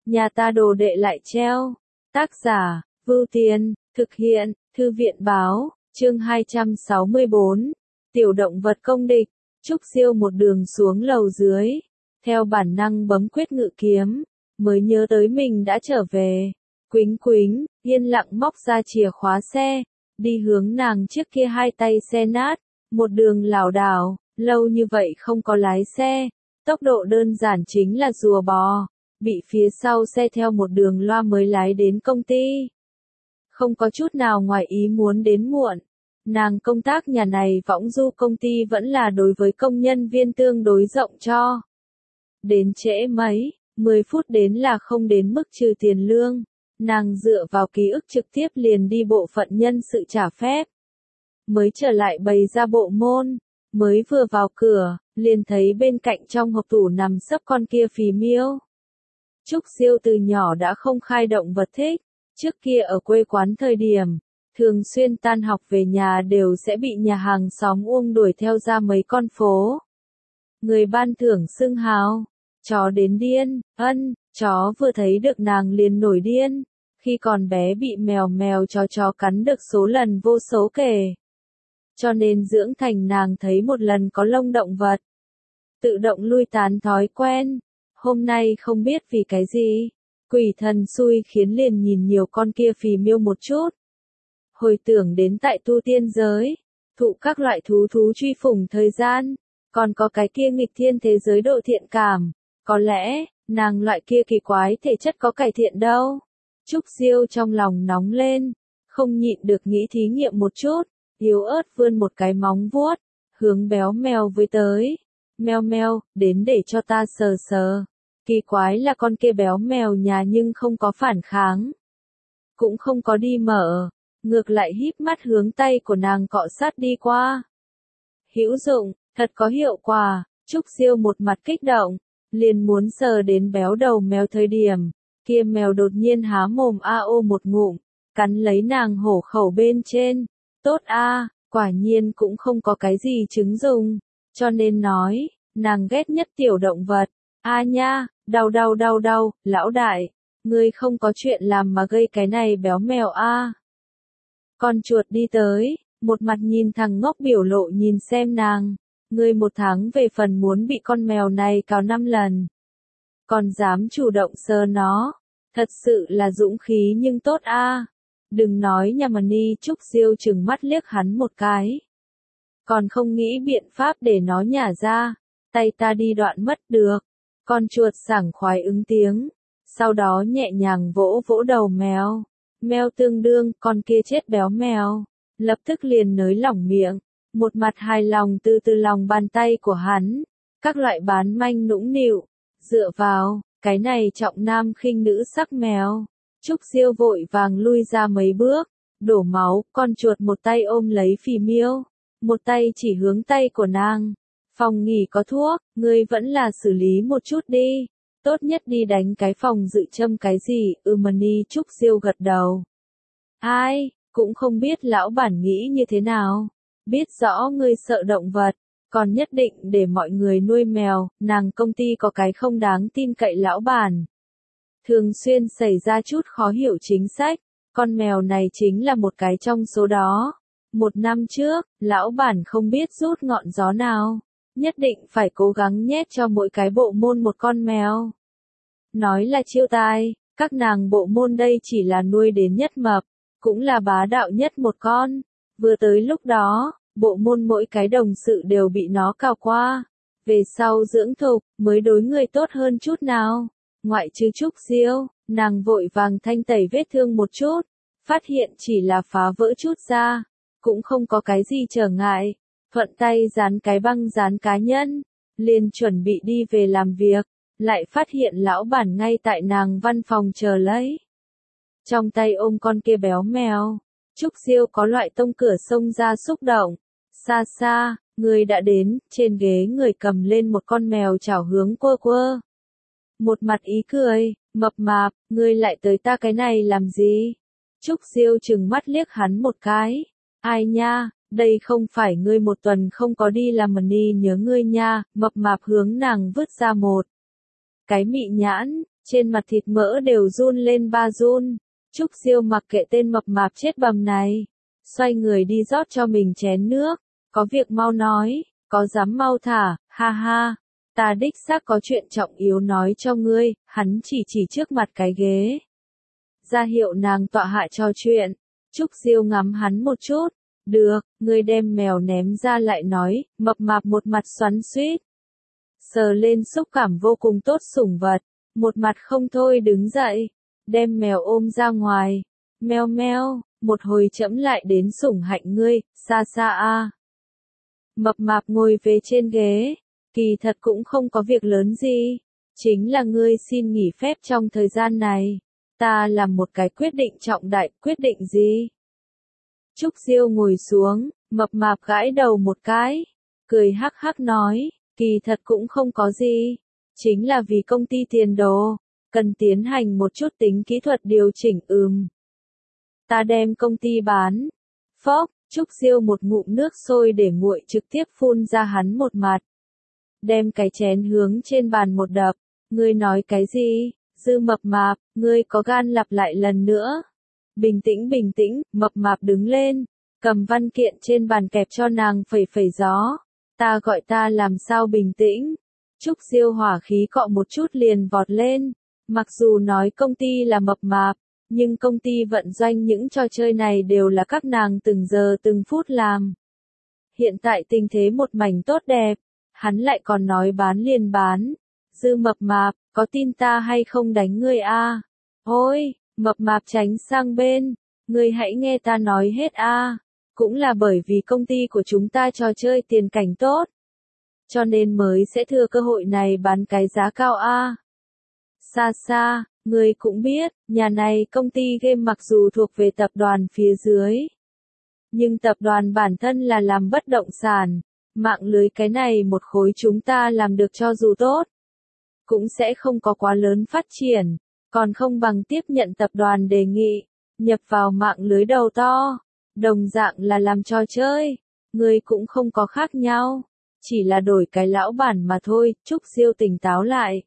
nhà ta đồ đệ lại treo. Tác giả, Vưu Tiên, thực hiện, Thư viện báo, chương 264, tiểu động vật công địch. Trúc Siêu một đường xuống lầu dưới, theo bản năng bấm quyết ngự kiếm, mới nhớ tới mình đã trở về. Quýnh quýnh, yên lặng móc ra chìa khóa xe, đi hướng nàng trước kia hai tay xe nát, một đường lảo đảo, lâu như vậy không có lái xe, tốc độ đơn giản chính là rùa bò, bị phía sau xe theo một đường loa mới lái đến công ty. Không có chút nào ngoài ý muốn đến muộn, nàng công tác nhà này võng du công ty vẫn là đối với công nhân viên tương đối rộng cho. Đến trễ mấy, 10 phút đến là không đến mức trừ tiền lương. Nàng dựa vào ký ức trực tiếp liền đi bộ phận nhân sự trả phép. Mới trở lại bày ra bộ môn, mới vừa vào cửa, liền thấy bên cạnh trong hộp tủ nằm sấp con kia phì miêu. Trúc Siêu từ nhỏ đã không khai động vật thích, trước kia ở quê quán thời điểm, thường xuyên tan học về nhà đều sẽ bị nhà hàng xóm Uông đuổi theo ra mấy con phố. Người ban thưởng xưng hào, chó đến điên, chó vừa thấy được nàng liền nổi điên, khi còn bé bị mèo chó cắn được số lần vô số kể. Cho nên dưỡng thành nàng thấy một lần có lông động vật, tự động lui tán thói quen. Hôm nay không biết vì cái gì, quỷ thần xui khiến liền nhìn nhiều con kia phì miêu một chút. Hồi tưởng đến tại tu tiên giới, thụ các loại thú truy phủng thời gian, còn có cái kia nghịch thiên thế giới độ thiện cảm, có lẽ, nàng loại kia kỳ quái thể chất có cải thiện đâu. Trúc Siêu trong lòng nóng lên, không nhịn được nghĩ thí nghiệm một chút, yếu ớt vươn một cái móng vuốt, hướng béo mèo với tới. Mèo, đến để cho ta sờ sờ. Kỳ quái là con kia béo mèo nhà nhưng không có phản kháng. Cũng không có đi mở, ngược lại híp mắt hướng tay của nàng cọ sát đi qua. Hữu dụng, thật có hiệu quả, Trúc Siêu một mặt kích động, liền muốn sờ đến béo đầu mèo thời điểm. Kia mèo đột nhiên há mồm ao một ngụm, cắn lấy nàng hổ khẩu bên trên. Tốt a, quả nhiên cũng không có cái gì chứng dùng, cho nên nói, nàng ghét nhất tiểu động vật. A nha, đau, lão đại, ngươi không có chuyện làm mà gây cái này béo mèo a. Con chuột đi tới, một mặt nhìn thằng ngốc biểu lộ nhìn xem nàng, ngươi một tháng về phần muốn bị con mèo này cào 5 lần. Còn dám chủ động sờ nó, thật sự là dũng khí nhưng tốt a. Đừng nói nhà mà ni. Trúc Siêu trừng mắt liếc hắn một cái. Còn không nghĩ biện pháp để nó nhả ra, tay ta đi đoạn mất được. Con chuột sảng khoái ứng tiếng, sau đó nhẹ nhàng vỗ vỗ đầu mèo. Mèo tương đương, con kia chết béo mèo, lập tức liền nới lỏng miệng, một mặt hài lòng từ lòng bàn tay của hắn. Các loại bán manh nũng nịu, dựa vào, cái này trọng nam khinh nữ sắc mèo. Trúc Siêu vội vàng lui ra mấy bước, đổ máu, con chuột một tay ôm lấy phì miêu, một tay chỉ hướng tay của nàng. Phòng nghỉ có thuốc, ngươi vẫn là xử lý một chút đi, tốt nhất đi đánh cái phòng dự châm cái gì. Mani. Trúc Siêu gật đầu. Ai, cũng không biết lão bản nghĩ như thế nào, biết rõ ngươi sợ động vật, còn nhất định để mọi người nuôi mèo. Nàng công ty có cái không đáng tin cậy lão bản, thường xuyên xảy ra chút khó hiểu chính sách, con mèo này chính là một cái trong số đó. 1 năm trước, lão bản không biết rút ngọn gió nào, nhất định phải cố gắng nhét cho mỗi cái bộ môn một con mèo. Nói là chiêu tai, các nàng bộ môn đây chỉ là nuôi đến nhất mập, cũng là bá đạo nhất một con. Vừa tới lúc đó, bộ môn mỗi cái đồng sự đều bị nó cào qua. Về sau dưỡng thục, mới đối người tốt hơn chút nào. Ngoại trừ Trúc Siêu, nàng vội vàng thanh tẩy vết thương một chút, phát hiện chỉ là phá vỡ chút da, cũng không có cái gì trở ngại. Thuận tay dán cái băng dán cá nhân, liền chuẩn bị đi về làm việc, lại phát hiện lão bản ngay tại nàng văn phòng chờ lấy. Trong tay ôm con kia béo mèo, Trúc Siêu có loại tông cửa xông ra xúc động. Xa, người đã đến, trên ghế người cầm lên một con mèo chảo hướng quơ. Một mặt ý cười, mập mạp, ngươi lại tới ta cái này làm gì? Trúc Siêu trừng mắt liếc hắn một cái. Ai nha, đây không phải ngươi một tuần không có đi làm mà ni nhớ ngươi nha. Mập mạp hướng nàng vứt ra một cái mị nhãn, trên mặt thịt mỡ đều run lên ba run. Trúc Diêu mặc kệ tên mập mạp chết bầm này, xoay người đi rót cho mình chén nước, có việc mau nói, có dám mau thả, ha ha, ta đích xác có chuyện trọng yếu nói cho ngươi, hắn chỉ trước mặt cái ghế. Ra hiệu nàng tọa hạ trò chuyện, Trúc Diêu ngắm hắn một chút, được, ngươi đem mèo ném ra lại nói, mập mạp một mặt xoắn xuýt. Sờ lên xúc cảm vô cùng tốt sủng vật, một mặt không thôi đứng dậy, đem mèo ôm ra ngoài, meo meo, một hồi chẫm lại đến sủng hạnh ngươi, xa xa a. Mập mạp ngồi về trên ghế, kỳ thật cũng không có việc lớn gì, chính là ngươi xin nghỉ phép trong thời gian này, ta làm một cái quyết định trọng đại, quyết định gì? Trúc Diêu ngồi xuống, mập mạp gãi đầu một cái, cười hắc hắc nói, kỳ thật cũng không có gì, chính là vì công ty tiền đồ, cần tiến hành một chút tính kỹ thuật điều chỉnh Ta đem công ty bán. Phốc, Trúc Diêu một ngụm nước sôi để nguội trực tiếp phun ra hắn một mặt. Đem cái chén hướng trên bàn một đập, ngươi nói cái gì? Dư mập mạp, ngươi có gan lặp lại lần nữa. Bình tĩnh, mập mạp đứng lên, cầm văn kiện trên bàn kẹp cho nàng phẩy phẩy gió. Ta gọi ta làm sao bình tĩnh? Trúc Diêu hỏa khí cọ một chút liền vọt lên. Mặc dù nói công ty là mập mạp, nhưng công ty vận doanh những trò chơi này đều là các nàng từng giờ từng phút làm. Hiện tại tình thế một mảnh tốt đẹp, hắn lại còn nói bán liền bán. Dư mập mạp, có tin ta hay không đánh ngươi a? Ôi, mập mạp tránh sang bên, ngươi hãy nghe ta nói hết a. Cũng là bởi vì công ty của chúng ta trò chơi tiền cảnh tốt, cho nên mới sẽ thừa cơ hội này bán cái giá cao a. Xa xa, ngươi cũng biết, nhà này công ty game mặc dù thuộc về tập đoàn phía dưới, nhưng tập đoàn bản thân là làm bất động sản, mạng lưới cái này một khối chúng ta làm được cho dù tốt, cũng sẽ không có quá lớn phát triển, còn không bằng tiếp nhận tập đoàn đề nghị, nhập vào mạng lưới đầu to, đồng dạng là làm trò chơi, ngươi cũng không có khác nhau, chỉ là đổi cái lão bản mà thôi. Trúc Diêu tỉnh táo lại.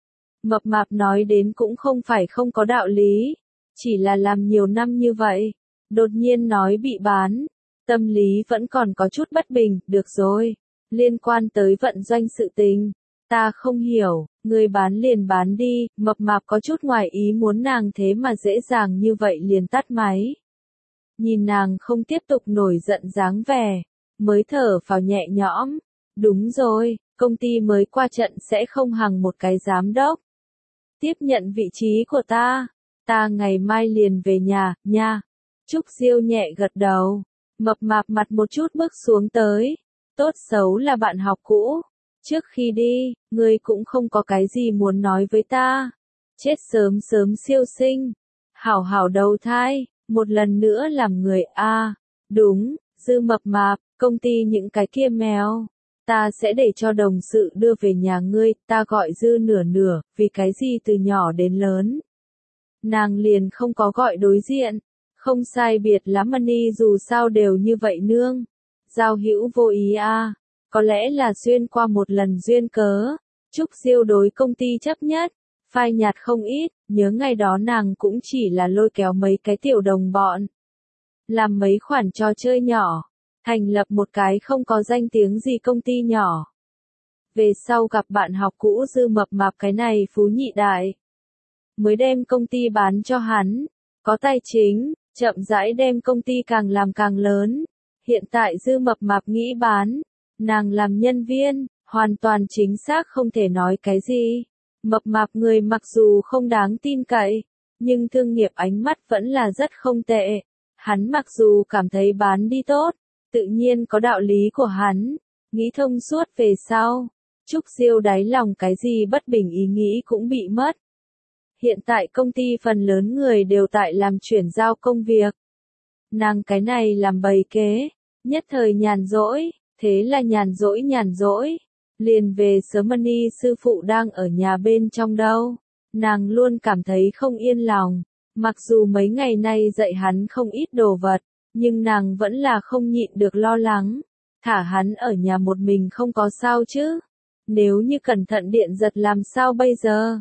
Mập mạp nói đến cũng không phải không có đạo lý, chỉ là làm nhiều năm như vậy, đột nhiên nói bị bán, tâm lý vẫn còn có chút bất bình. Được rồi, liên quan tới vận doanh sự tình, ta không hiểu, ngươi bán liền bán đi. Mập mạp có chút ngoài ý muốn nàng thế mà dễ dàng như vậy liền tắt máy. Nhìn nàng không tiếp tục nổi giận dáng vẻ, mới thở phào nhẹ nhõm. Đúng rồi, công ty mới qua trận sẽ không hằng một cái giám đốc tiếp nhận vị trí của ta ngày mai liền về nhà, nha. Trúc Diêu nhẹ gật đầu, mập mạp mặt một chút bước xuống tới, tốt xấu là bạn học cũ, trước khi đi, ngươi cũng không có cái gì muốn nói với ta, chết sớm sớm siêu sinh, hảo hảo đầu thai, một lần nữa làm người a. Đúng, Dư mập mạp, công ty những cái kia mèo, ta sẽ để cho đồng sự đưa về nhà ngươi, ta gọi Dư nửa nửa, vì cái gì từ nhỏ đến lớn. Nàng liền không có gọi đối diện, không sai biệt lắm Money dù sao đều như vậy nương. Giao hữu vô ý a, có lẽ là xuyên qua một lần duyên cớ. Trúc Diêu đối công ty chấp nhất, phai nhạt không ít, nhớ ngày đó nàng cũng chỉ là lôi kéo mấy cái tiểu đồng bọn. Làm mấy khoản trò chơi nhỏ, thành lập một cái không có danh tiếng gì công ty nhỏ. Về sau gặp bạn học cũ Dư mập mạp cái này phú nhị đại, mới đem công ty bán cho hắn, có tài chính, chậm rãi đem công ty càng làm càng lớn. Hiện tại Dư mập mạp nghĩ bán, nàng làm nhân viên, hoàn toàn chính xác không thể nói cái gì. Mập mạp người mặc dù không đáng tin cậy, nhưng thương nghiệp ánh mắt vẫn là rất không tệ. Hắn mặc dù cảm thấy bán đi tốt, tự nhiên có đạo lý của hắn, nghĩ thông suốt về sau. Trúc Diêu đáy lòng cái gì bất bình ý nghĩ cũng bị mất. Hiện tại công ty phần lớn người đều tại làm chuyển giao công việc. Nàng cái này làm bầy kế, nhất thời nhàn rỗi, thế là nhàn rỗi. Liền về sớm Money sư phụ đang ở nhà bên trong đâu. Nàng luôn cảm thấy không yên lòng, mặc dù mấy ngày nay dạy hắn không ít đồ vật, nhưng nàng vẫn là không nhịn được lo lắng. Thả hắn ở nhà một mình không có sao chứ. Nếu như cẩn thận điện giật làm sao bây giờ?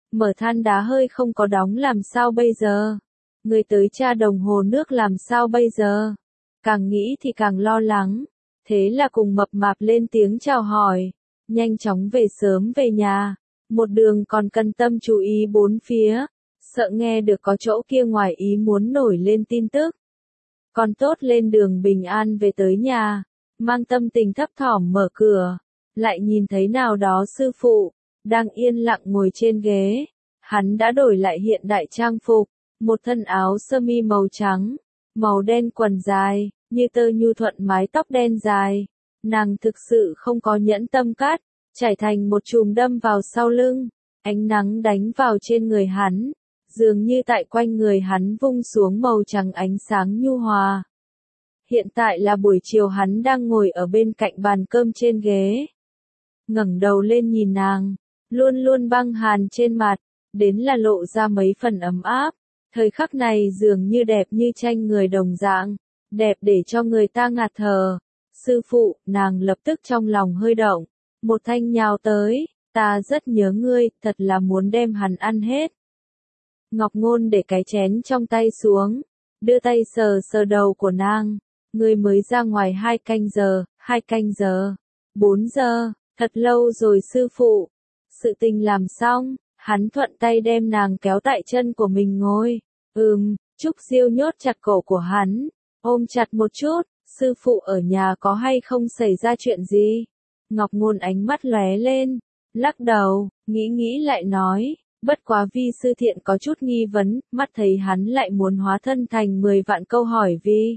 mở than đá hơi không có đóng làm sao bây giờ? Người tới tra đồng hồ nước làm sao bây giờ? Càng nghĩ thì càng lo lắng. Thế là cùng mập mạp lên tiếng chào hỏi. Nhanh chóng về sớm về nhà. Một đường còn cần tâm chú ý bốn phía. Sợ nghe được có chỗ kia ngoài ý muốn nổi lên tin tức. Còn tốt lên đường bình an về tới nhà. Mang tâm tình thấp thỏm mở cửa. Lại nhìn thấy nào đó sư phụ. Đang yên lặng ngồi trên ghế. Hắn đã đổi lại hiện đại trang phục. Một thân áo sơ mi màu trắng. Màu đen quần dài. Như tơ nhu thuận mái tóc đen dài. Nàng thực sự không có nhẫn tâm cắt. Chải thành một chùm đâm vào sau lưng. Ánh nắng đánh vào trên người hắn. Dường như tại quanh người hắn vung xuống màu trắng ánh sáng nhu hòa. Hiện tại là buổi chiều hắn đang ngồi ở bên cạnh bàn cơm trên ghế. Ngẩng đầu lên nhìn nàng. Luôn luôn băng hàn trên mặt. Đến là lộ ra mấy phần ấm áp. Thời khắc này dường như đẹp như tranh người đồng dạng. Đẹp để cho người ta ngạt thở. Sư phụ, nàng lập tức trong lòng hơi động. Một thanh nhào tới. Ta rất nhớ ngươi, thật là muốn đem hắn ăn hết. Ngọc Ngôn để cái chén trong tay xuống. Đưa tay sờ sờ đầu của nàng. Ngươi mới ra ngoài 2 canh giờ, 2 canh giờ, 4 giờ, thật lâu rồi sư phụ. Sự tình làm xong, hắn thuận tay đem nàng kéo tại chân của mình ngồi. Trúc Diêu nhốt chặt cổ của hắn, ôm chặt một chút, sư phụ ở nhà có hay không xảy ra chuyện gì? Ngọc Ngôn ánh mắt lóe lên, lắc đầu, nghĩ lại nói, bất quá vi sư thiện có chút nghi vấn, mắt thấy hắn lại muốn hóa thân thành 10 vạn câu hỏi vì.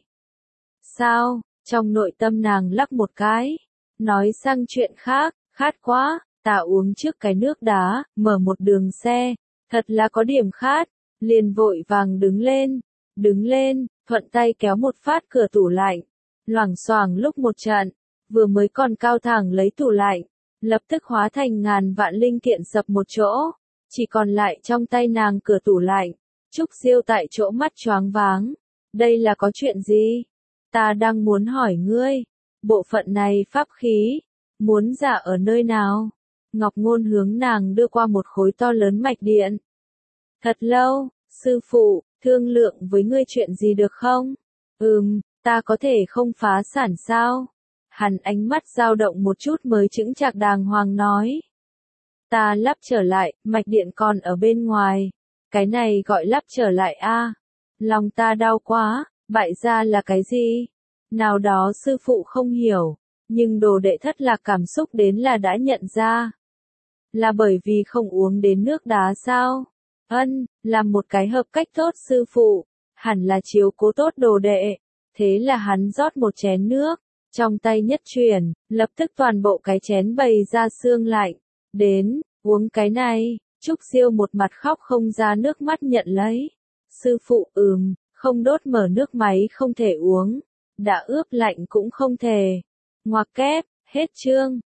Sao? Trong nội tâm nàng lắc một cái, nói sang chuyện khác, khát quá, ta uống trước cái nước đá, mở một đường xe, thật là có điểm khát, liền vội vàng đứng lên, thuận tay kéo một phát cửa tủ lạnh, loảng xoảng lúc một trận, vừa mới còn cao thẳng lấy tủ lạnh, lập tức hóa thành ngàn vạn linh kiện sập một chỗ, chỉ còn lại trong tay nàng cửa tủ lạnh. Trúc Diêu tại chỗ mắt choáng váng, đây là có chuyện gì? Ta đang muốn hỏi ngươi, bộ phận này pháp khí, muốn giả ở nơi nào? Ngọc Ngôn hướng nàng đưa qua một khối to lớn mạch điện. Thật lâu, sư phụ, thương lượng với ngươi chuyện gì được không? Ta có thể không phá sản sao? Hắn ánh mắt dao động một chút mới chững chạc đàng hoàng nói. Ta lắp trở lại, mạch điện còn ở bên ngoài. Cái này gọi lắp trở lại a. Lòng ta đau quá, bại gia là cái gì? Nào đó sư phụ không hiểu, nhưng đồ đệ thất lạc cảm xúc đến là đã nhận ra. Là bởi vì không uống đến nước đá sao? Làm một cái hợp cách tốt sư phụ, hẳn là chiếu cố tốt đồ đệ. Thế là hắn rót một chén nước, trong tay nhất chuyển, lập tức toàn bộ cái chén bày ra xương lạnh. Đến, uống cái này, Trúc Diêu một mặt khóc không ra nước mắt nhận lấy. Sư phụ không đốt mở nước máy không thể uống, đã ướp lạnh cũng không thể. Ngoặc kép, hết chương.